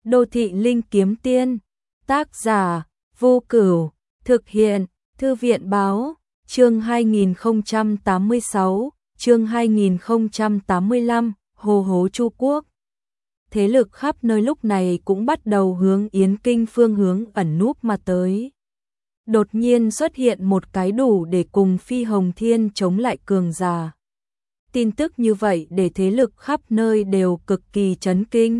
Đô thị linh kiếm tiên, tác giả Vô Cửu, thực hiện Thư viện báo, chương 2086, chương 2085, Hồ Hố Chu Quốc. Thế lực khắp nơi lúc này cũng bắt đầu hướng Yến Kinh phương hướng ẩn núp mà tới. Đột nhiên xuất hiện một cái đủ để cùng Phi Hồng Thiên chống lại cường giả. Tin tức như vậy để thế lực khắp nơi đều cực kỳ chấn kinh.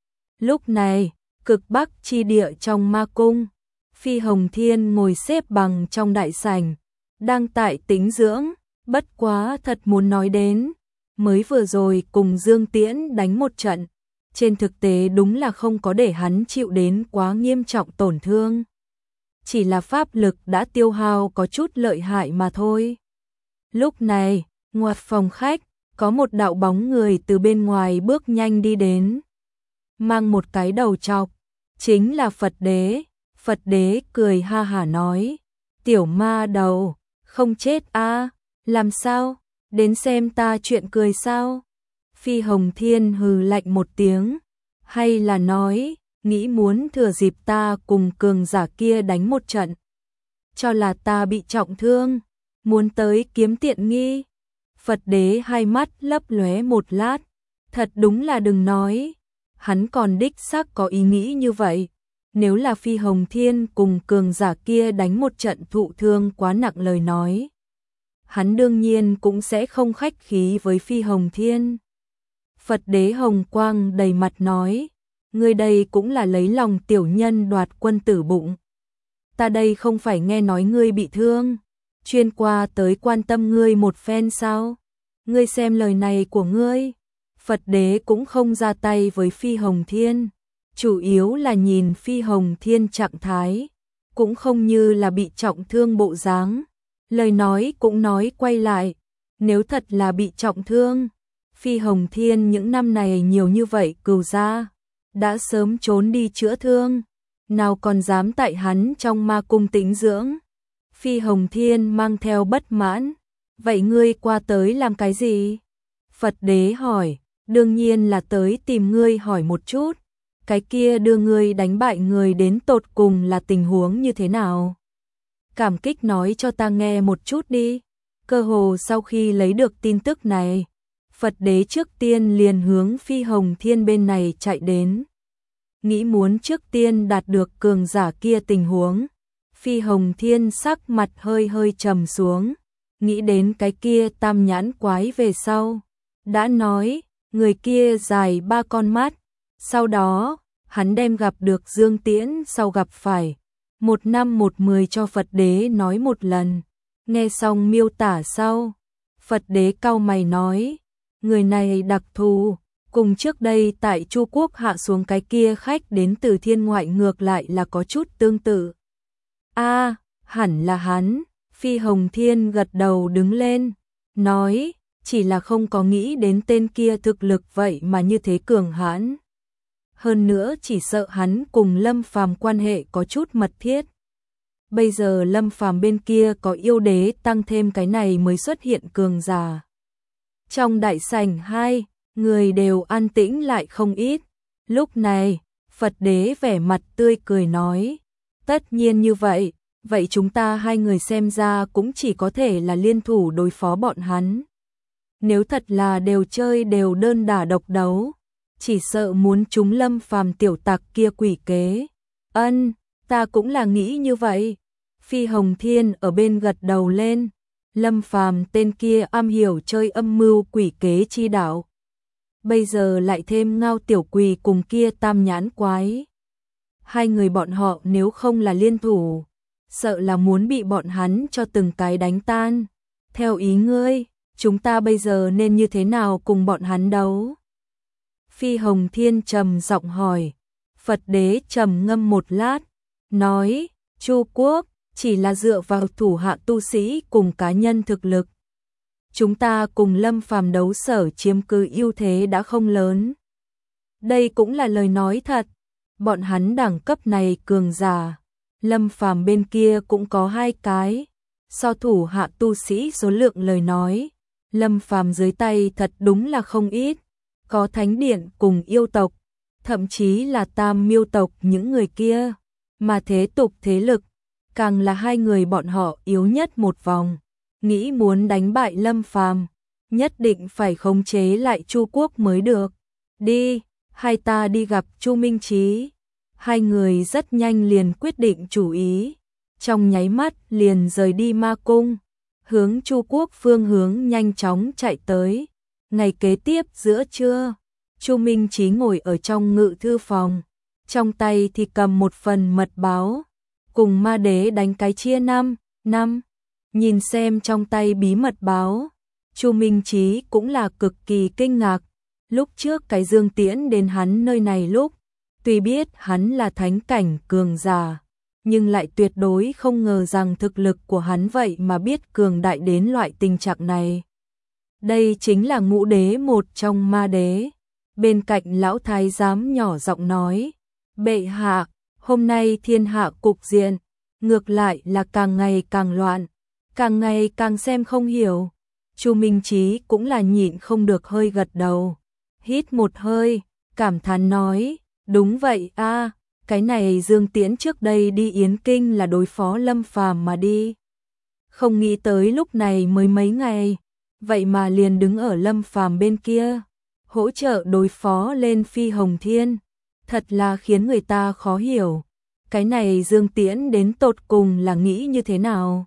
Lúc này, cực bắc chi địa trong ma cung, Phi Hồng Thiên ngồi xếp bằng trong đại sảnh, đang tại tĩnh dưỡng, bất quá thật muốn nói đến. Mới vừa rồi cùng Dương Tiễn đánh một trận, trên thực tế đúng là không có để hắn chịu đến quá nghiêm trọng tổn thương. Chỉ là pháp lực đã tiêu hao có chút lợi hại mà thôi. Lúc này, ngoài phòng khách, có một đạo bóng người từ bên ngoài bước nhanh đi đến. Mang một cái đầu trọc, chính là Phật Đế. Phật Đế cười ha hả nói, tiểu ma đầu, không chết a, làm sao, đến xem ta chuyện cười sao? Phi Hồng Thiên hừ lạnh một tiếng, hay là nói, nghĩ muốn thừa dịp ta cùng cường giả kia đánh một trận, cho là ta bị trọng thương, muốn tới kiếm tiện nghi. Phật Đế hai mắt lấp lóe một lát, thật đúng là đừng nói, hắn còn đích xác có ý nghĩ như vậy. Nếu là Phi Hồng Thiên cùng cường giả kia đánh một trận thụ thương quá nặng lời nói, hắn đương nhiên cũng sẽ không khách khí với Phi Hồng Thiên. Phật Đế hồng quang đầy mặt nói, ngươi đây cũng là lấy lòng tiểu nhân đoạt quân tử bụng. Ta đây không phải nghe nói ngươi bị thương, chuyên qua tới quan tâm ngươi một phen sao? Ngươi xem lời này của ngươi. Phật Đế cũng không ra tay với Phi Hồng Thiên, chủ yếu là nhìn Phi Hồng Thiên trạng thái, cũng không như là bị trọng thương bộ dáng. Lời nói cũng nói quay lại, nếu thật là bị trọng thương, Phi Hồng Thiên những năm này nhiều như vậy cừu gia, đã sớm trốn đi chữa thương, nào còn dám tại hắn trong ma cung tĩnh dưỡng. Phi Hồng Thiên mang theo bất mãn, vậy ngươi qua tới làm cái gì? Phật Đế hỏi, đương nhiên là tới tìm ngươi hỏi một chút, cái kia đưa ngươi đánh bại người đến tột cùng là tình huống như thế nào? Cảm kích nói cho ta nghe một chút đi. Cơ hồ sau khi lấy được tin tức này, Phật Đế trước tiên liền hướng Phi Hồng Thiên bên này chạy đến. Nghĩ muốn trước tiên đạt được cường giả kia tình huống. Phi Hồng Thiên sắc mặt hơi hơi trầm xuống, nghĩ đến cái kia tam nhãn quái về sau. Đã nói, người kia dài 3 con mắt, sau đó, hắn đem gặp được Dương Tiễn sau gặp phải. 1 năm 1 10 cho Phật Đế nói một lần, nghe xong miêu tả sau. Phật Đế cau mày nói, người này đặc thù, cùng trước đây tại Chu Quốc hạ xuống cái kia khách đến từ thiên ngoại ngược lại là có chút tương tự. A, hẳn là hắn. Phi Hồng Thiên gật đầu đứng lên, nói, chỉ là không có nghĩ đến tên kia thực lực vậy mà như thế cường hãn. Hơn nữa chỉ sợ hắn cùng Lâm Phàm quan hệ có chút mật thiết. Bây giờ Lâm Phàm bên kia có yêu đế tăng thêm cái này mới xuất hiện cường giả. Trong đại sảnh hai người đều an tĩnh lại không ít. Lúc này, Phật Đế vẻ mặt tươi cười nói, tất nhiên như vậy, vậy chúng ta hai người xem ra cũng chỉ có thể là liên thủ đối phó bọn hắn. Nếu thật là đều chơi đều đơn đả độc đấu, chỉ sợ muốn chúng Lâm Phàm tiểu tặc kia quỷ kế. Ân, ta cũng là nghĩ như vậy. Phi Hồng Thiên ở bên gật đầu lên. Lâm Phàm tên kia am hiểu chơi âm mưu quỷ kế chi đạo. Bây giờ lại thêm Ngao Tiểu Quỳ cùng kia tam nhãn quái. Hai người bọn họ nếu không là liên thủ, sợ là muốn bị bọn hắn cho từng cái đánh tan. Theo ý ngươi, chúng ta bây giờ nên như thế nào cùng bọn hắn đấu? Phi Hồng Thiên trầm giọng hỏi. Phật Đế trầm ngâm một lát, nói, Chu Quốc chỉ là dựa vào thủ hạ tu sĩ cùng cá nhân thực lực. Chúng ta cùng Lâm Phàm đấu sở chiếm cứ ưu thế đã không lớn. Đây cũng là lời nói thật. Bọn hắn đẳng cấp này cường giả, Lâm Phàm bên kia cũng có 2 cái. So thủ hạ tu sĩ số lượng lời nói, Lâm Phàm dưới tay thật đúng là không ít. Có thánh điện cùng yêu tộc, thậm chí là Tam Miêu tộc những người kia, mà thế tục thế lực, càng là hai người bọn họ yếu nhất một vòng, nghĩ muốn đánh bại Lâm Phàm, nhất định phải khống chế lại Chu Quốc mới được. Đi, hai ta đi gặp Chu Minh Chí. Hai người rất nhanh liền quyết định chủ ý, trong nháy mắt liền rời đi Ma Cung, hướng Chu Quốc phương hướng nhanh chóng chạy tới. Ngày kế tiếp giữa trưa, Chu Minh Chí ngồi ở trong ngự thư phòng, trong tay thì cầm một phần mật báo, cùng Ma Đế đánh cái chia năm. Nhìn xem trong tay bí mật báo, Chu Minh Chí cũng là cực kỳ kinh ngạc. Lúc trước cái Dương Tiễn đến hắn nơi này lúc, tuy biết hắn là thánh cảnh cường giả, nhưng lại tuyệt đối không ngờ rằng thực lực của hắn vậy mà biết cường đại đến loại tình trạng này. Đây chính là ngũ đế một trong Ma Đế. Bên cạnh lão thái giám nhỏ giọng nói, bệ hạ, hôm nay thiên hạ cục diện, ngược lại là càng ngày càng loạn, càng ngày càng xem không hiểu. Chu Minh Chí cũng là nhịn không được hơi gật đầu, hít một hơi, cảm thán nói, đúng vậy a, cái này Dương Tiễn trước đây đi Yến Kinh là đối phó Lâm Phàm mà đi. Không nghĩ tới lúc này mới mấy ngày, vậy mà liền đứng ở Lâm Phàm bên kia, hỗ trợ đối phó lên Phi Hồng Thiên, thật là khiến người ta khó hiểu. Cái này Dương Tiễn đến tột cùng là nghĩ như thế nào?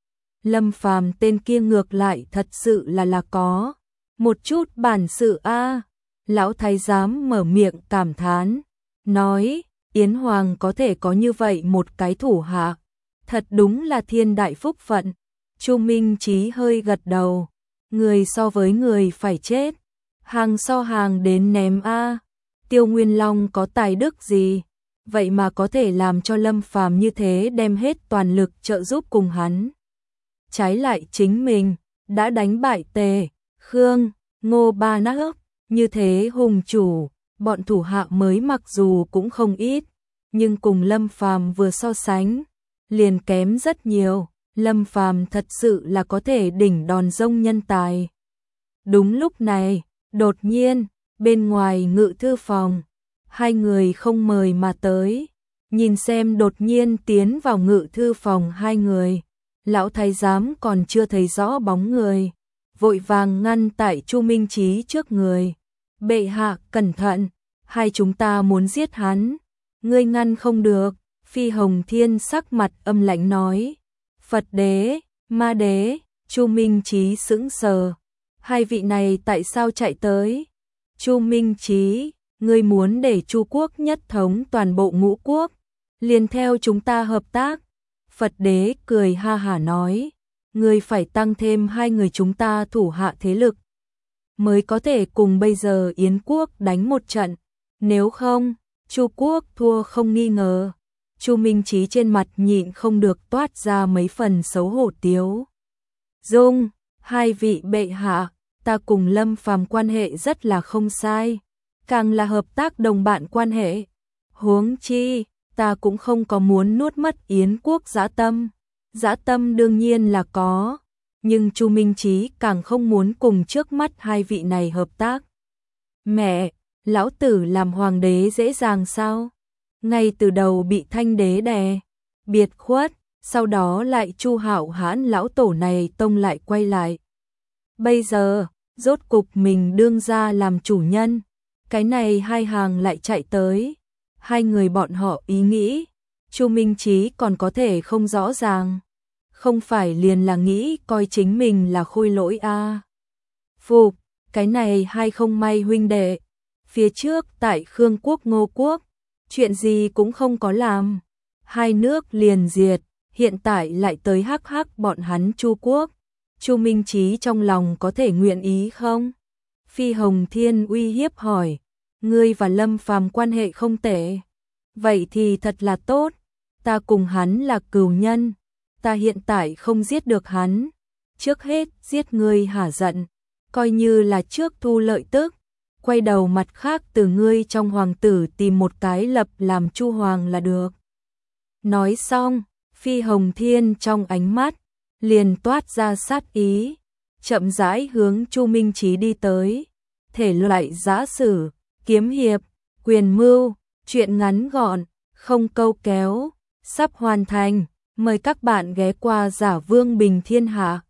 Lâm Phàm tên kia ngược lại thật sự là có một chút bản sự a. Lão thái giám mở miệng cảm thán, nói, Yến Hoàng có thể có như vậy một cái thủ hạ, thật đúng là thiên đại phúc phận. Chu Minh Chí hơi gật đầu, người so với người phải chết, hàng so hàng đến ném a. Tiêu Nguyên Long có tài đức gì, vậy mà có thể làm cho Lâm Phàm như thế đem hết toàn lực trợ giúp cùng hắn. Trái lại chính mình đã đánh bại Tề, Khương, Ngô ba nước, như thế hùng chủ, bọn thủ hạ mới mặc dù cũng không ít, nhưng cùng Lâm Phàm vừa so sánh, liền kém rất nhiều. Lâm Phàm thật sự là có thể đỉnh đòn rông nhân tài. Đúng lúc này, đột nhiên, bên ngoài ngự thư phòng, hai người không mời mà tới, nhìn xem đột nhiên tiến vào ngự thư phòng hai người, lão thái giám còn chưa thấy rõ bóng người, vội vàng ngăn tại Chu Minh Chí trước người. Bệ hạ cẩn thận, hai chúng ta muốn giết hắn, ngươi ngăn không được. Phi Hồng Thiên sắc mặt âm lãnh nói, Phật đế, Ma Đế. Chu Minh Chí sững sờ, hai vị này tại sao chạy tới? Chu Minh Chí, ngươi muốn để Chu Quốc nhất thống toàn bộ ngũ quốc, liền theo chúng ta hợp tác. Phật đế cười ha hả nói, ngươi phải tăng thêm hai người chúng ta thủ hạ thế lực, mới có thể cùng bây giờ Yến Quốc đánh một trận, nếu không, Chu Quốc thua không nghi ngờ. Chu Minh Chí trên mặt nhịn không được toát ra mấy phần xấu hổ tiếu dung, hai vị bệ hạ, ta cùng Lâm Phàm quan hệ rất là không sai, càng là hợp tác đồng bạn quan hệ. Huống chi, ta cũng không có muốn nuốt mất Yến Quốc dã tâm. Dã tâm đương nhiên là có, nhưng Chu Minh Chí càng không muốn cùng trước mắt hai vị này hợp tác. Mẹ, lão tử làm hoàng đế dễ dàng sao? Ngay từ đầu bị Thanh đế đè biệt khuất, sau đó lại Chu Hạo Hãn lão tổ này tông lại quay lại. Bây giờ, rốt cục mình đương ra làm chủ nhân, cái này hai hàng lại chạy tới. Hai người bọn họ ý nghĩ, Chu Minh Chí còn có thể không rõ ràng, không phải liền là nghĩ coi chính mình là khôi lỗi a. Phục, cái này hai không may huynh đệ, phía trước tại Khương Quốc Ngô Quốc, chuyện gì cũng không có làm, hai nước liền diệt, hiện tại lại tới hắc hắc bọn hắn Chu Quốc. Chu Minh Chí trong lòng có thể nguyện ý không? Phi Hồng Thiên uy hiếp hỏi, ngươi và Lâm Phàm quan hệ không tệ, vậy thì thật là tốt, ta cùng hắn là cừu nhân, ta hiện tại không giết được hắn, trước hết giết ngươi hả giận, coi như là trước thu lợi tức, quay đầu mặt khác từ ngươi trong hoàng tử tìm một cái lập làm Chu Hoàng là được. Nói xong, Phi Hồng Thiên trong ánh mắt liền toát ra sát ý, chậm rãi hướng Chu Minh Chí đi tới. Thể loại giã sử, kiếm hiệp, Quyền mưu, chuyện ngắn gọn, không câu kéo, sắp hoàn thành. Mời các bạn ghé qua Giả Vương Bình Thiên Hạ.